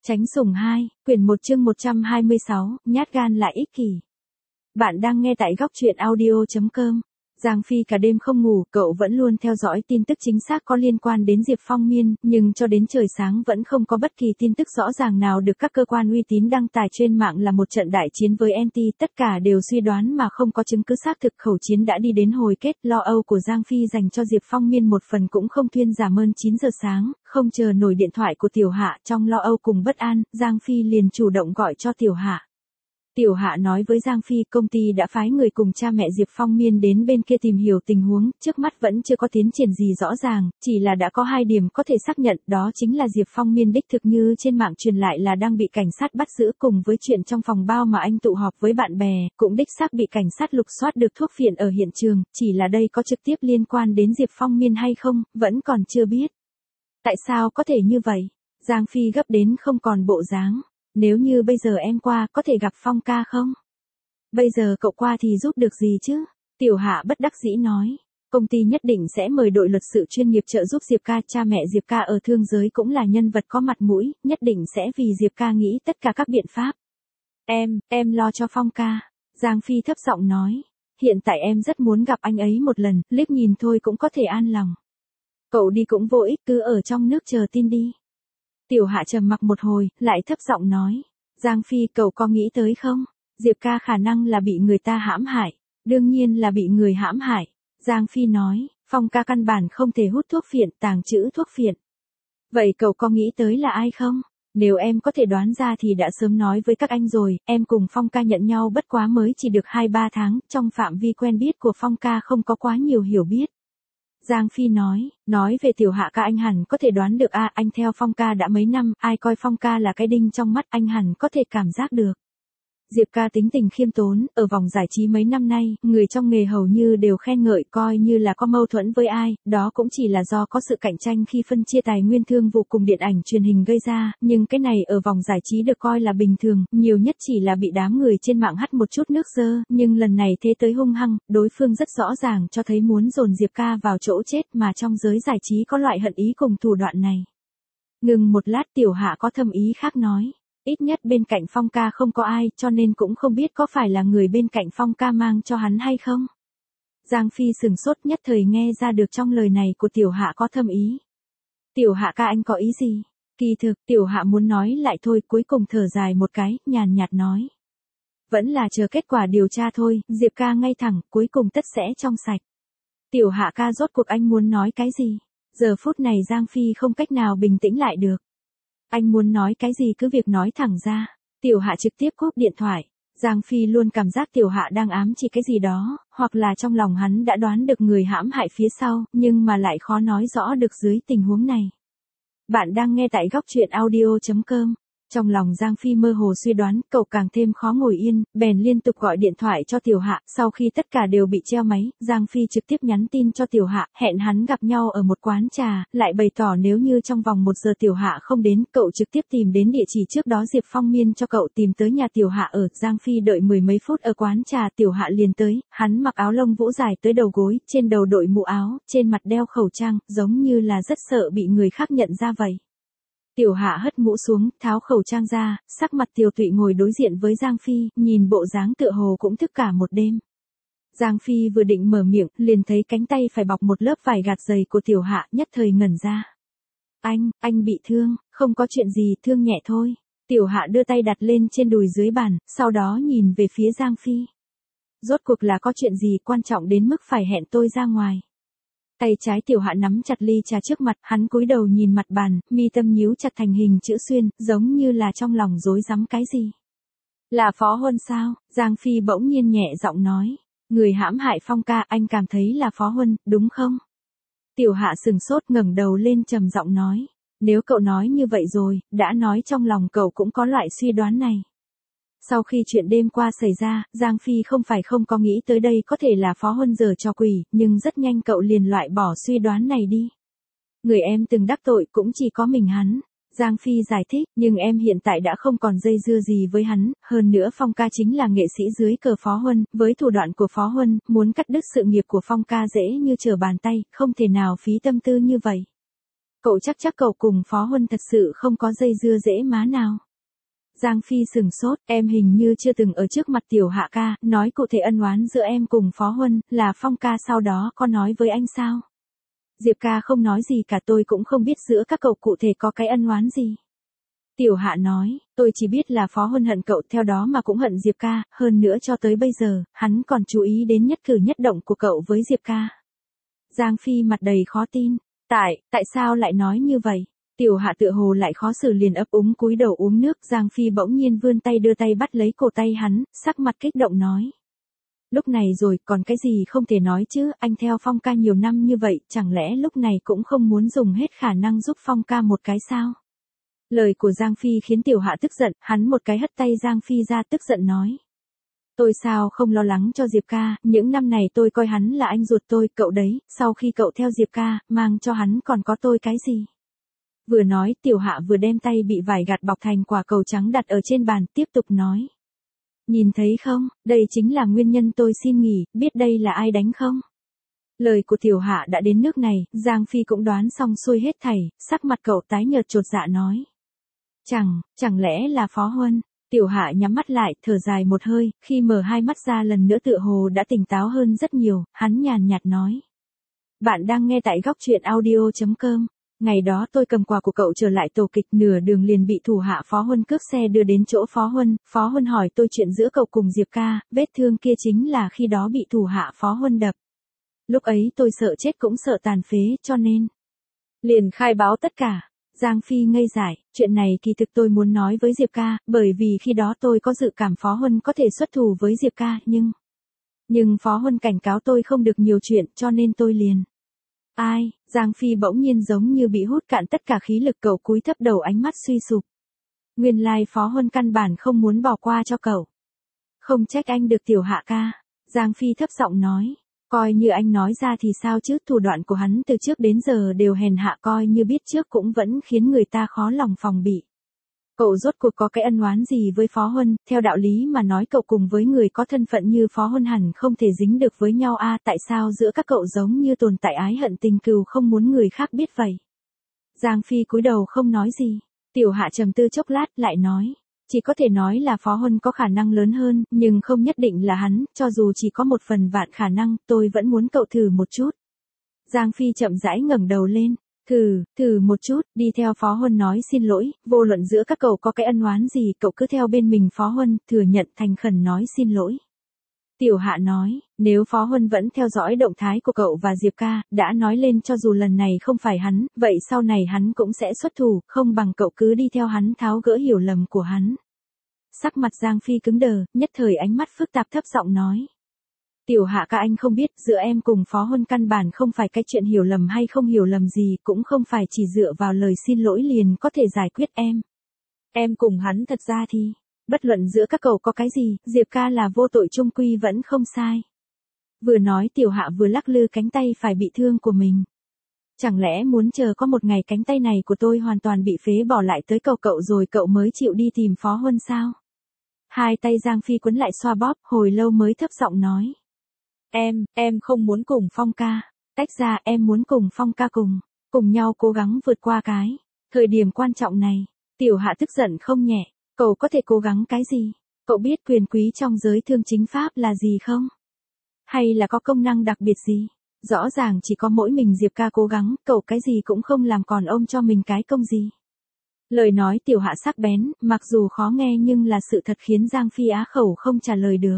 Tránh sủng 2, quyển 1 chương 126, nhát gan lại ích kỷ. Bạn đang nghe tại góc truyện audio.com. Giang Phi cả đêm không ngủ, cậu vẫn luôn theo dõi tin tức chính xác có liên quan đến Diệp Phong Miên, nhưng cho đến trời sáng vẫn không có bất kỳ tin tức rõ ràng nào được các cơ quan uy tín đăng tải trên mạng là một trận đại chiến với NT, tất cả đều suy đoán mà không có chứng cứ xác thực. Khẩu chiến đã đi đến hồi kết, lo âu của Giang Phi dành cho Diệp Phong Miên một phần cũng không thuyên giảm hơn. 9 giờ sáng, không chờ nổi điện thoại của Tiểu Hạ, trong lo âu cùng bất an, Giang Phi liền chủ động gọi cho Tiểu Hạ. Tiểu Hạ nói với Giang Phi công ty đã phái người cùng cha mẹ Diệp Phong Miên đến bên kia tìm hiểu tình huống, trước mắt vẫn chưa có tiến triển gì rõ ràng, chỉ là đã có 2 điểm có thể xác nhận, đó chính là Diệp Phong Miên đích thực như trên mạng truyền lại là đang bị cảnh sát bắt giữ, cùng với chuyện trong phòng bao mà anh tụ họp với bạn bè, cũng đích xác bị cảnh sát lục soát được thuốc phiện ở hiện trường, chỉ là đây có trực tiếp liên quan đến Diệp Phong Miên hay không, vẫn còn chưa biết. Tại sao có thể như vậy? Giang Phi gấp đến không còn bộ dáng. Nếu như bây giờ em qua, có thể gặp Phong ca không? Bây giờ cậu qua thì giúp được gì chứ? Tiểu Hạ bất đắc dĩ nói. Công ty nhất định sẽ mời đội luật sự chuyên nghiệp trợ giúp Diệp ca, cha mẹ Diệp ca ở thương giới cũng là nhân vật có mặt mũi, nhất định sẽ vì Diệp ca nghĩ tất cả các biện pháp. Em lo cho Phong ca. Giang Phi thấp giọng nói. Hiện tại em rất muốn gặp anh ấy một lần, liếc nhìn thôi cũng có thể an lòng. Cậu đi cũng vô ích, cứ ở trong nước chờ tin đi. Tiểu Hạ trầm mặc một hồi, lại thấp giọng nói. Giang Phi, cậu có nghĩ tới không? Diệp ca khả năng là bị người ta hãm hại. Đương nhiên là bị người hãm hại. Giang Phi nói, Phong ca căn bản không thể hút thuốc phiện, tàng trữ thuốc phiện. Vậy cậu có nghĩ tới là ai không? Nếu em có thể đoán ra thì đã sớm nói với các anh rồi, em cùng Phong ca nhận nhau bất quá mới chỉ được 2-3 tháng, trong phạm vi quen biết của Phong ca không có quá nhiều hiểu biết. Giang Phi nói về Tiểu Hạ ca anh hẳn có thể đoán được anh theo Phong ca đã mấy năm, ai coi Phong ca là cái đinh trong mắt anh hẳn có thể cảm giác được. Diệp ca tính tình khiêm tốn, ở vòng giải trí mấy năm nay, người trong nghề hầu như đều khen ngợi, coi như là có mâu thuẫn với ai, đó cũng chỉ là do có sự cạnh tranh khi phân chia tài nguyên thương vụ cùng điện ảnh truyền hình gây ra, nhưng cái này ở vòng giải trí được coi là bình thường, nhiều nhất chỉ là bị đám người trên mạng hắt một chút nước dơ, nhưng lần này thế tới hung hăng, đối phương rất rõ ràng cho thấy muốn dồn Diệp ca vào chỗ chết, mà trong giới giải trí có loại hận ý cùng thủ đoạn này. Ngừng một lát, Tiểu Hạ có thâm ý khác nói. Ít nhất bên cạnh Phong ca không có ai, cho nên cũng không biết có phải là người bên cạnh Phong ca mang cho hắn hay không. Giang Phi sừng sốt, nhất thời nghe ra được trong lời này của Tiểu Hạ có thâm ý. Tiểu Hạ ca anh có ý gì? Kỳ thực, Tiểu Hạ muốn nói lại thôi, cuối cùng thở dài một cái, nhàn nhạt nói. Vẫn là chờ kết quả điều tra thôi, Diệp ca ngay thẳng, cuối cùng tất sẽ trong sạch. Tiểu Hạ ca, rốt cuộc anh muốn nói cái gì? Giờ phút này Giang Phi không cách nào bình tĩnh lại được. Anh muốn nói cái gì cứ việc nói thẳng ra. Tiểu Hạ trực tiếp cúp điện thoại. Giang Phi luôn cảm giác Tiểu Hạ đang ám chỉ cái gì đó, hoặc là trong lòng hắn đã đoán được người hãm hại phía sau, nhưng mà lại khó nói rõ được dưới tình huống này. Bạn đang nghe tại góc truyện audio.com. Trong lòng Giang Phi mơ hồ suy đoán, cậu càng thêm khó ngồi yên, bèn liên tục gọi điện thoại cho Tiểu Hạ, sau khi tất cả đều bị treo máy, Giang Phi trực tiếp nhắn tin cho Tiểu Hạ, hẹn hắn gặp nhau ở một quán trà, lại bày tỏ nếu như trong vòng 1 giờ Tiểu Hạ không đến, cậu trực tiếp tìm đến địa chỉ trước đó Diệp Phong Miên cho cậu, tìm tới nhà Tiểu Hạ ở. Giang Phi đợi 10 mấy phút ở quán trà, Tiểu Hạ liền tới, hắn mặc áo lông vũ dài tới đầu gối, trên đầu đội mũ áo, trên mặt đeo khẩu trang, giống như là rất sợ bị người khác nhận ra vậy. Tiểu Hạ hất mũ xuống, tháo khẩu trang ra, sắc mặt tiều tụy ngồi đối diện với Giang Phi, nhìn bộ dáng tựa hồ cũng thức cả một đêm. Giang Phi vừa định mở miệng, liền thấy cánh tay phải bọc một lớp vải gạt giày của Tiểu Hạ, nhất thời ngẩn ra. Anh bị thương, không có chuyện gì, thương nhẹ thôi. Tiểu Hạ đưa tay đặt lên trên đùi dưới bàn, sau đó nhìn về phía Giang Phi. Rốt cuộc là có chuyện gì quan trọng đến mức phải hẹn tôi ra ngoài? Tay trái Tiểu Hạ nắm chặt ly trà trước mặt, hắn cúi đầu nhìn mặt bàn, mi tâm nhíu chặt thành hình chữ xuyên, giống như là trong lòng rối rắm cái gì. Là Phó Huân sao? Giang Phi bỗng nhiên nhẹ giọng nói. Người hãm hại Phong ca, anh cảm thấy là Phó Huân, đúng không? Tiểu Hạ sừng sốt, ngẩng đầu lên trầm giọng nói. Nếu cậu nói như vậy rồi, đã nói trong lòng cậu cũng có loại suy đoán này. Sau khi chuyện đêm qua xảy ra, Giang Phi không phải không có nghĩ tới đây có thể là Phó Huân giở trò quỷ, nhưng rất nhanh cậu liền loại bỏ suy đoán này đi. Người em từng đắc tội cũng chỉ có mình hắn. Giang Phi giải thích, nhưng em hiện tại đã không còn dây dưa gì với hắn, hơn nữa Phong ca chính là nghệ sĩ dưới cờ Phó Huân, với thủ đoạn của Phó Huân, muốn cắt đứt sự nghiệp của Phong ca dễ như trở bàn tay, không thể nào phí tâm tư như vậy. Cậu chắc cậu cùng Phó Huân thật sự không có dây dưa dễ má nào. Giang Phi sừng sốt, em hình như chưa từng ở trước mặt Tiểu Hạ ca, nói cụ thể ân oán giữa em cùng Phó Huân, là Phong ca sau đó có nói với anh sao? Diệp ca không nói gì cả, tôi cũng không biết giữa các cậu cụ thể có cái ân oán gì. Tiểu Hạ nói, tôi chỉ biết là Phó Huân hận cậu, theo đó mà cũng hận Diệp ca, hơn nữa cho tới bây giờ, hắn còn chú ý đến nhất cử nhất động của cậu với Diệp ca. Giang Phi mặt đầy khó tin, tại sao lại nói như vậy? Tiểu Hạ tựa hồ lại khó xử liền ấp úng cúi đầu uống nước. Giang Phi bỗng nhiên vươn tay đưa tay bắt lấy cổ tay hắn, sắc mặt kích động nói. Lúc này rồi, còn cái gì không thể nói chứ, anh theo Phong ca nhiều năm như vậy, chẳng lẽ lúc này cũng không muốn dùng hết khả năng giúp Phong ca một cái sao? Lời của Giang Phi khiến Tiểu Hạ tức giận, hắn một cái hất tay Giang Phi ra tức giận nói. Tôi sao không lo lắng cho Diệp ca, những năm này tôi coi hắn là anh ruột tôi, cậu đấy, sau khi cậu theo Diệp ca, mang cho hắn còn có tôi cái gì? Vừa nói Tiểu Hạ vừa đem tay bị vải gạt bọc thành quả cầu trắng đặt ở trên bàn, tiếp tục nói. Nhìn thấy không, đây chính là nguyên nhân tôi xin nghỉ, biết đây là ai đánh không? Lời của Tiểu Hạ đã đến nước này, Giang Phi cũng đoán xong xuôi hết thảy, sắc mặt cậu tái nhợt chột dạ nói. Chẳng lẽ là Phó Huân? Tiểu Hạ nhắm mắt lại, thở dài một hơi, khi mở hai mắt ra lần nữa tựa hồ đã tỉnh táo hơn rất nhiều, hắn nhàn nhạt nói. Bạn đang nghe tại góc truyện audio.com. Ngày đó tôi cầm quà của cậu trở lại tổ kịch, nửa đường liền bị thủ hạ Phó Huân cướp xe đưa đến chỗ Phó Huân hỏi tôi chuyện giữa cậu cùng Diệp ca, vết thương kia chính là khi đó bị thủ hạ Phó Huân đập. Lúc ấy tôi sợ chết cũng sợ tàn phế, cho nên liền khai báo tất cả. Giang Phi ngây dại, chuyện này kỳ thực tôi muốn nói với Diệp ca, bởi vì khi đó tôi có dự cảm Phó Huân có thể xuất thủ với Diệp ca, nhưng Phó Huân cảnh cáo tôi không được nhiều chuyện, cho nên tôi liền. Ai? Giang Phi bỗng nhiên giống như bị hút cạn tất cả khí lực, cậu cúi thấp đầu, ánh mắt suy sụp. Nguyên lai Phó Huân căn bản không muốn bỏ qua cho cậu. Không trách anh được Tiểu Hạ ca. Giang Phi thấp giọng nói. Coi như anh nói ra thì sao chứ, thủ đoạn của hắn từ trước đến giờ đều hèn hạ, coi như biết trước cũng vẫn khiến người ta khó lòng phòng bị. Cậu rốt cuộc có cái ân oán gì với Phó Huân, theo đạo lý mà nói cậu cùng với người có thân phận như Phó Huân hẳn không thể dính được với nhau a, tại sao giữa các cậu giống như tồn tại ái hận tình cừu không muốn người khác biết vậy? Giang Phi cúi đầu không nói gì. Tiểu Hạ trầm tư chốc lát lại nói. Chỉ có thể nói là Phó Huân có khả năng lớn hơn, nhưng không nhất định là hắn, cho dù chỉ có một phần vạn khả năng, tôi vẫn muốn cậu thử một chút. Giang Phi chậm rãi ngẩng đầu lên. Thử một chút, đi theo Phó Huân nói xin lỗi, vô luận giữa các cậu có cái ân oán gì, cậu cứ theo bên mình Phó Huân, thừa nhận thành khẩn nói xin lỗi. Tiểu Hạ nói, nếu Phó Huân vẫn theo dõi động thái của cậu và Diệp ca, đã nói lên cho dù lần này không phải hắn, vậy sau này hắn cũng sẽ xuất thủ, không bằng cậu cứ đi theo hắn tháo gỡ hiểu lầm của hắn. Sắc mặt Giang Phi cứng đờ, nhất thời ánh mắt phức tạp thấp giọng nói. Tiểu Hạ ca, anh không biết, giữa em cùng Phó Huân căn bản không phải cái chuyện hiểu lầm hay không hiểu lầm gì, cũng không phải chỉ dựa vào lời xin lỗi liền có thể giải quyết em. Em cùng hắn thật ra thì, bất luận giữa các cậu có cái gì, Diệp ca là vô tội chung quy vẫn không sai. Vừa nói Tiểu Hạ vừa lắc lư cánh tay phải bị thương của mình. Chẳng lẽ muốn chờ có một ngày cánh tay này của tôi hoàn toàn bị phế bỏ lại tới cậu rồi cậu mới chịu đi tìm Phó Huân sao? Hai tay Giang Phi quấn lại xoa bóp, hồi lâu mới thấp giọng nói. Em không muốn cùng Phong ca. Tách ra, em muốn cùng Phong ca cùng nhau cố gắng vượt qua cái thời điểm quan trọng này. Tiểu Hạ tức giận không nhẹ. Cậu có thể cố gắng cái gì? Cậu biết quyền quý trong giới thương chính pháp là gì không? Hay là có công năng đặc biệt gì? Rõ ràng chỉ có mỗi mình Diệp ca cố gắng, cậu cái gì cũng không làm, còn ôm cho mình cái công gì? Lời nói Tiểu Hạ sắc bén, mặc dù khó nghe nhưng là sự thật, khiến Giang Phi á khẩu không trả lời được.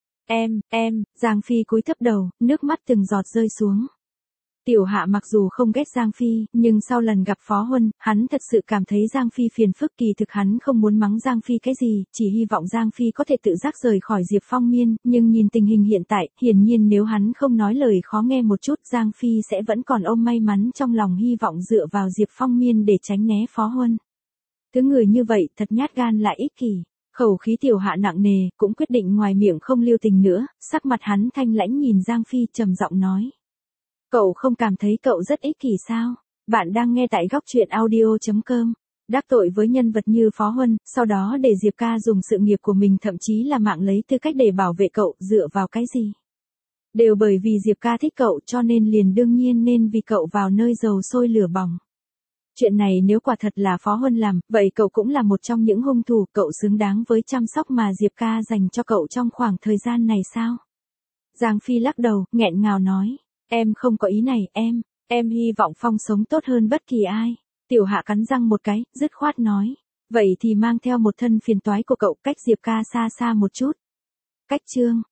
Giang Phi cúi thấp đầu, nước mắt từng giọt rơi xuống. Tiểu Hạ mặc dù không ghét Giang Phi, nhưng sau lần gặp Phó Huân, hắn thật sự cảm thấy Giang Phi phiền phức, kỳ thực hắn không muốn mắng Giang Phi cái gì, chỉ hy vọng Giang Phi có thể tự giác rời khỏi Diệp Phong Miên, nhưng nhìn tình hình hiện tại, hiển nhiên nếu hắn không nói lời khó nghe một chút, Giang Phi sẽ vẫn còn ôm may mắn trong lòng, hy vọng dựa vào Diệp Phong Miên để tránh né Phó Huân. Thứ người như vậy thật nhát gan lại ích kỷ. Khẩu khí Tiểu Hạ nặng nề, cũng quyết định ngoài miệng không lưu tình nữa, sắc mặt hắn thanh lãnh nhìn Giang Phi trầm giọng nói. Cậu không cảm thấy cậu rất ích kỷ sao? Bạn đang nghe tại góc truyện audio.com. Đắc tội với nhân vật như Phó Huân, sau đó để Diệp ca dùng sự nghiệp của mình thậm chí là mạng lấy tư cách để bảo vệ cậu, dựa vào cái gì? Đều bởi vì Diệp ca thích cậu cho nên liền đương nhiên nên vì cậu vào nơi dầu sôi lửa bỏng. Chuyện này nếu quả thật là Phó Huân làm, vậy cậu cũng là một trong những hung thủ, cậu xứng đáng với chăm sóc mà Diệp ca dành cho cậu trong khoảng thời gian này sao? Giang Phi lắc đầu, nghẹn ngào nói, em không có ý này, em hy vọng Phong sống tốt hơn bất kỳ ai. Tiểu Hạ cắn răng một cái, dứt khoát nói, vậy thì mang theo một thân phiền toái của cậu, cách Diệp ca xa xa một chút. Cách Trương